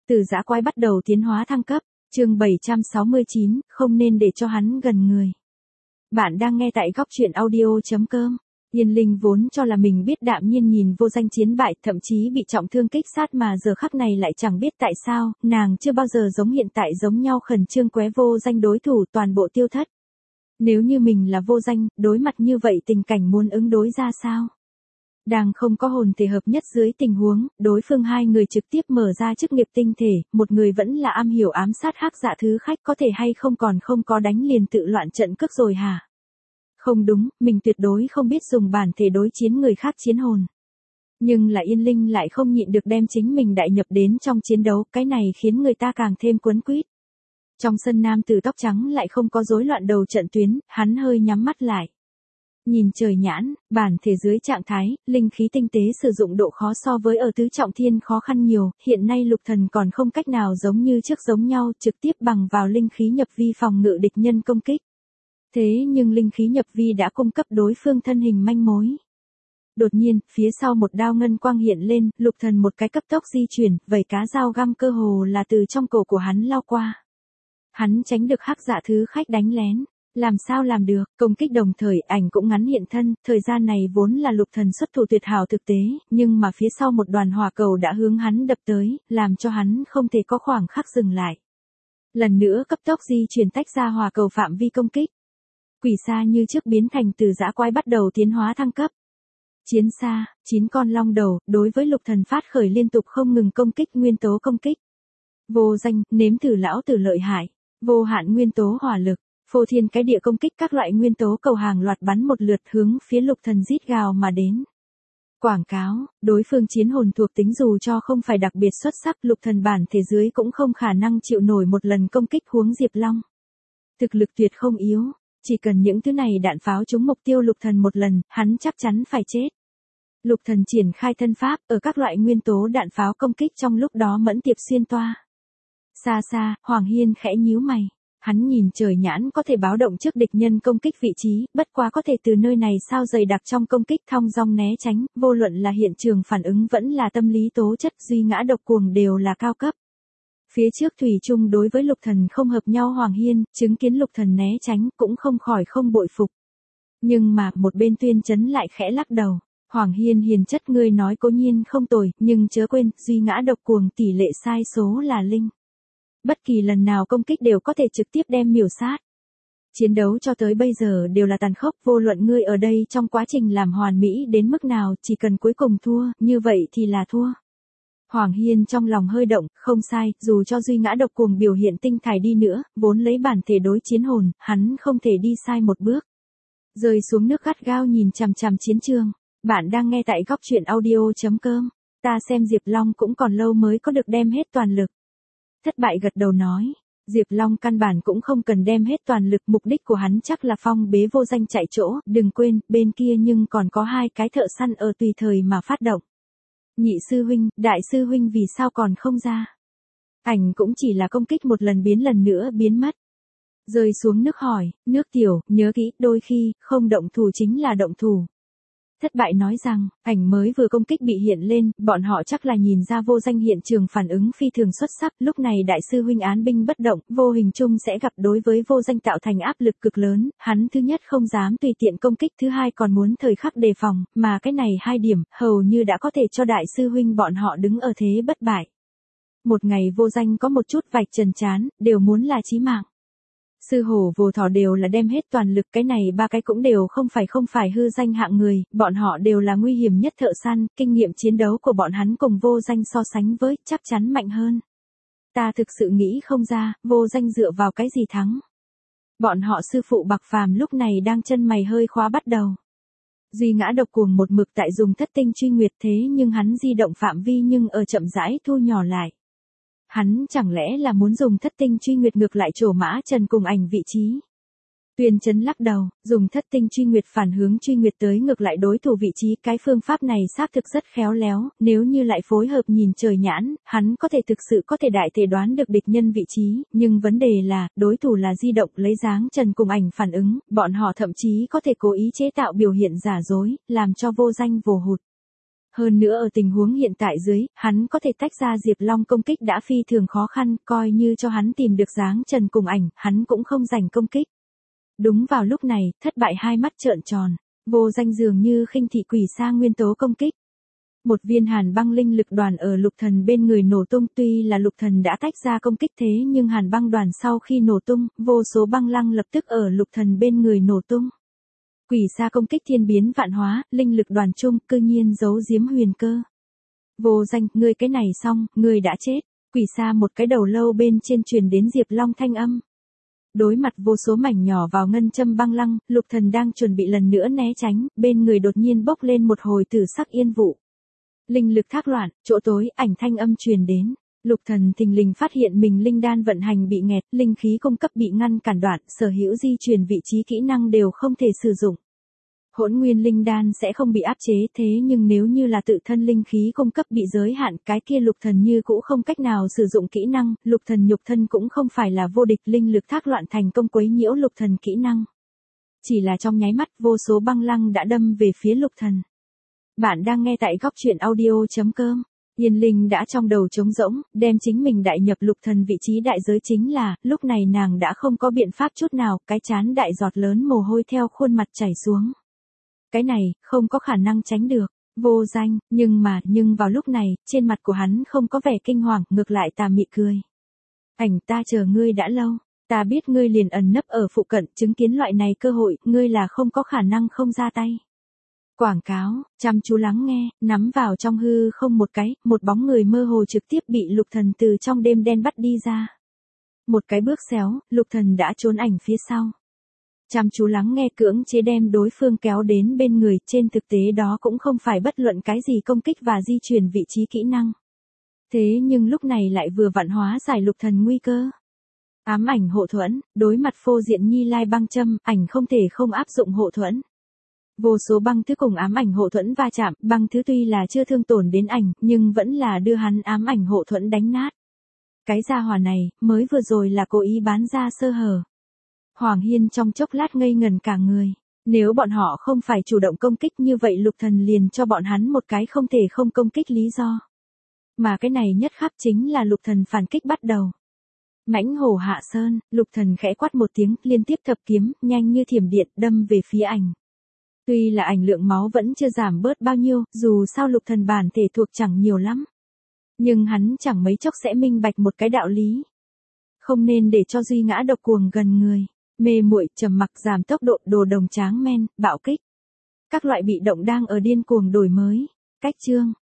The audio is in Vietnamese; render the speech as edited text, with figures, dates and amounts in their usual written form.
Từ dã quái bắt đầu tiến hóa thăng cấp, chương 769, không nên để cho hắn gần người. Bạn đang nghe tại góc truyện audio.com. Yên Linh vốn cho là mình biết đạm nhiên nhìn vô danh chiến bại, thậm chí bị trọng thương kích sát mà giờ khắc này lại chẳng biết tại sao, nàng chưa bao giờ giống hiện tại giống nhau khẩn trương qué vô danh đối thủ toàn bộ tiêu thất. Nếu như mình là vô danh, đối mặt như vậy tình cảnh muốn ứng đối ra sao? Đang không có hồn thể hợp nhất dưới tình huống, đối phương hai người trực tiếp mở ra chức nghiệp tinh thể, một người vẫn là am hiểu ám sát hắc dạ thứ khách có thể hay không còn không có đánh liền tự loạn trận cước rồi hả? Không đúng, mình tuyệt đối không biết dùng bản thể đối chiến người khác chiến hồn. Nhưng là Yên Linh lại không nhịn được đem chính mình đại nhập đến trong chiến đấu, cái này khiến người ta càng thêm quấn quýt. Trong sân nam tử tóc trắng lại không có rối loạn đầu trận tuyến, hắn hơi nhắm mắt lại. Nhìn trời nhãn, bản thể dưới trạng thái, linh khí tinh tế sử dụng độ khó so với ở tứ trọng thiên khó khăn nhiều, hiện nay lục thần còn không cách nào giống như trước giống nhau trực tiếp bằng vào linh khí nhập vi phòng ngự địch nhân công kích. Thế nhưng linh khí nhập vi đã cung cấp đối phương thân hình manh mối. Đột nhiên, phía sau một đao ngân quang hiện lên, lục thần một cái cấp tốc di chuyển, vẩy cá dao găm cơ hồ là từ trong cổ của hắn lao qua. Hắn tránh được hắc dạ thứ khách đánh lén. Làm sao làm được, công kích đồng thời ảnh cũng ngắn hiện thân, thời gian này vốn là lục thần xuất thủ tuyệt hảo thực tế, nhưng mà phía sau một đoàn hỏa cầu đã hướng hắn đập tới, làm cho hắn không thể có khoảng khắc dừng lại. Lần nữa cấp tốc di chuyển tách ra hỏa cầu phạm vi công kích. Quỷ xa như trước biến thành từ dã quái bắt đầu tiến hóa thăng cấp. Chiến xa, 9 con long đầu, đối với lục thần phát khởi liên tục không ngừng công kích nguyên tố công kích. Vô danh, nếm thử lão tử lợi hại, vô hạn nguyên tố hỏa lực. Phô thiên cái địa công kích các loại nguyên tố cầu hàng loạt bắn một lượt hướng phía lục thần rít gào mà đến. Quảng cáo, đối phương chiến hồn thuộc tính dù cho không phải đặc biệt xuất sắc lục thần bản thể dưới cũng không khả năng chịu nổi một lần công kích huống Diệp Long. Thực lực tuyệt không yếu, chỉ cần những thứ này đạn pháo trúng mục tiêu lục thần một lần, hắn chắc chắn phải chết. Lục thần triển khai thân pháp ở các loại nguyên tố đạn pháo công kích trong lúc đó mẫn tiệp xuyên toa. Xa xa, Hoàng Hiên khẽ nhíu mày. Hắn nhìn trời nhãn có thể báo động trước địch nhân công kích vị trí, bất quá có thể từ nơi này sao dày đặc trong công kích thong dong né tránh, vô luận là hiện trường phản ứng vẫn là tâm lý tố chất duy ngã độc cuồng đều là cao cấp. Phía trước thủy chung đối với lục thần không hợp nhau Hoàng Hiên, chứng kiến lục thần né tránh cũng không khỏi không bội phục. Nhưng mà một bên Tuyên Chấn lại khẽ lắc đầu. Hoàng Hiên hiền chất ngươi nói cố nhiên không tồi, nhưng chớ quên, duy ngã độc cuồng tỷ lệ sai số là linh. Bất kỳ lần nào công kích đều có thể trực tiếp đem miểu sát. Chiến đấu cho tới bây giờ đều là tàn khốc, vô luận ngươi ở đây trong quá trình làm hoàn mỹ đến mức nào, chỉ cần cuối cùng thua, như vậy thì là thua. Hoàng Hiên trong lòng hơi động, không sai, dù cho duy ngã độc cuồng biểu hiện tinh thải đi nữa, vốn lấy bản thể đối chiến hồn, hắn không thể đi sai một bước. Rơi xuống nước gắt gao nhìn chằm chằm chiến trường. Bạn đang nghe tại góc truyện audio.com. Ta xem Diệp Long cũng còn lâu mới có được đem hết toàn lực. Thất bại gật đầu nói, Diệp Long căn bản cũng không cần đem hết toàn lực, mục đích của hắn chắc là phong bế vô danh chạy chỗ, đừng quên, bên kia nhưng còn có hai cái thợ săn ở tùy thời mà phát động. Nhị sư huynh, đại sư huynh vì sao còn không ra? Ảnh cũng chỉ là công kích một lần biến lần nữa biến mất. Rơi xuống nước hỏi, nước tiểu, nhớ kỹ, đôi khi, không động thủ chính là động thủ. Thất bại nói rằng, ảnh mới vừa công kích bị hiện lên, bọn họ chắc là nhìn ra vô danh hiện trường phản ứng phi thường xuất sắc, lúc này đại sư huynh án binh bất động, vô hình chung sẽ gặp đối với vô danh tạo thành áp lực cực lớn, hắn thứ nhất không dám tùy tiện công kích, thứ hai còn muốn thời khắc đề phòng, mà cái này hai điểm, hầu như đã có thể cho đại sư huynh bọn họ đứng ở thế bất bại. Một ngày vô danh có một chút vạch trần chán, đều muốn là chí mạng. Sư hổ vô thỏ đều là đem hết toàn lực, cái này ba cái cũng đều không phải hư danh hạng người, bọn họ đều là nguy hiểm nhất thợ săn, kinh nghiệm chiến đấu của bọn hắn cùng vô danh so sánh với, chắc chắn mạnh hơn. Ta thực sự nghĩ không ra, vô danh dựa vào cái gì thắng. Bọn họ sư phụ Bạc Phàm lúc này đang chân mày hơi khóa bắt đầu. Duy ngã độc cuồng một mực tại dùng thất tinh truy nguyệt thế nhưng hắn di động phạm vi nhưng ở chậm rãi thu nhỏ lại. Hắn chẳng lẽ là muốn dùng thất tinh truy nguyệt ngược lại trổ Mã Trần cùng ảnh vị trí. Tuyên Chấn lắc đầu, dùng thất tinh truy nguyệt phản hướng truy nguyệt tới ngược lại đối thủ vị trí, cái phương pháp này xác thực rất khéo léo, nếu như lại phối hợp nhìn trời nhãn, hắn có thể thực sự có thể đại thể đoán được địch nhân vị trí, nhưng vấn đề là, đối thủ là di động lấy dáng Trần cùng ảnh phản ứng, bọn họ thậm chí có thể cố ý chế tạo biểu hiện giả dối, làm cho vô danh vồ hụt. Hơn nữa ở tình huống hiện tại dưới, hắn có thể tách ra Diệp Long công kích đã phi thường khó khăn, coi như cho hắn tìm được dáng trần cùng ảnh, hắn cũng không giành công kích. Đúng vào lúc này, thất bại hai mắt trợn tròn, Vô Danh dường như khinh thị quỷ sa nguyên tố công kích. Một viên hàn băng linh lực đoàn ở Lục Thần bên người nổ tung, tuy là Lục Thần đã tách ra công kích thế nhưng hàn băng đoàn sau khi nổ tung, vô số băng lăng lập tức ở Lục Thần bên người nổ tung. Quỷ sa công kích thiên biến vạn hóa, linh lực đoàn chung cư nhiên giấu giếm huyền cơ. Vô Danh, ngươi cái này xong, ngươi đã chết. Quỷ sa một cái đầu lâu bên trên truyền đến Diệp Long thanh âm. Đối mặt vô số mảnh nhỏ vào ngân châm băng lăng, Lục Thần đang chuẩn bị lần nữa né tránh, bên người đột nhiên bốc lên một hồi tử sắc yên vụ. Linh lực thác loạn, chỗ tối, ảnh thanh âm truyền đến. Lục Thần thình lình phát hiện mình linh đan vận hành bị nghẹt, linh khí cung cấp bị ngăn cản đoạn, sở hữu di chuyển vị trí kỹ năng đều không thể sử dụng. Hỗn nguyên linh đan sẽ không bị áp chế, thế nhưng nếu như là tự thân linh khí cung cấp bị giới hạn, cái kia Lục Thần như cũ không cách nào sử dụng kỹ năng, Lục Thần nhục thân cũng không phải là vô địch, linh lực thác loạn thành công quấy nhiễu Lục Thần kỹ năng. Chỉ là trong nháy mắt, vô số băng lăng đã đâm về phía Lục Thần. Bạn đang nghe tại góc truyện audio.com. Yên Linh đã trong đầu trống rỗng, đem chính mình đại nhập Lục Thần vị trí đại giới, chính là, lúc này nàng đã không có biện pháp chút nào, cái chán đại giọt lớn mồ hôi theo khuôn mặt chảy xuống. Cái này, không có khả năng tránh được. Vô Danh, nhưng vào lúc này, trên mặt của hắn không có vẻ kinh hoàng, ngược lại tà mị cười. Ảnh, ta chờ ngươi đã lâu, ta biết ngươi liền ẩn nấp ở phụ cận, chứng kiến loại này cơ hội, ngươi là không có khả năng không ra tay. Quảng cáo, chăm chú lắng nghe, nắm vào trong hư không một bóng người mơ hồ trực tiếp bị Lục Thần từ trong đêm đen bắt đi ra. Một cái bước xéo, Lục Thần đã trốn ảnh phía sau. Chăm chú lắng nghe, cưỡng chế đem đối phương kéo đến bên người, trên thực tế đó cũng không phải bất luận cái gì công kích và di chuyển vị trí kỹ năng. Thế nhưng lúc này lại vừa vặn hóa giải Lục Thần nguy cơ. Ám ảnh hộ thuẫn, đối mặt phô diện Nhi Lai băng châm, ảnh không thể không áp dụng hộ thuẫn. Vô số băng thứ cùng ám ảnh hộ thuẫn va chạm, băng thứ tuy là chưa thương tổn đến ảnh, nhưng vẫn là đưa hắn ám ảnh hộ thuẫn đánh nát. Cái gia hỏa này, mới vừa rồi là cố ý bán ra sơ hở. Hoàng Hiên trong chốc lát ngây ngần cả người. Nếu bọn họ không phải chủ động công kích như vậy, Lục Thần liền cho bọn hắn một cái không thể không công kích lý do. Mà cái này nhất khắc chính là Lục Thần phản kích bắt đầu. Mãnh hổ hạ sơn, Lục Thần khẽ quát một tiếng, liên tiếp thập kiếm, nhanh như thiểm điện, đâm về phía ảnh. Tuy là ảnh lượng máu vẫn chưa giảm bớt bao nhiêu, dù sao Lục Thần bản thể thuộc chẳng nhiều lắm. Nhưng hắn chẳng mấy chốc sẽ minh bạch một cái đạo lý. Không nên để cho duy ngã độc cuồng gần người. Mê muội, trầm mặc, giảm tốc độ, đồ đồng tráng men, bạo kích. Các loại bị động đang ở điên cuồng đổi mới. Cách chương.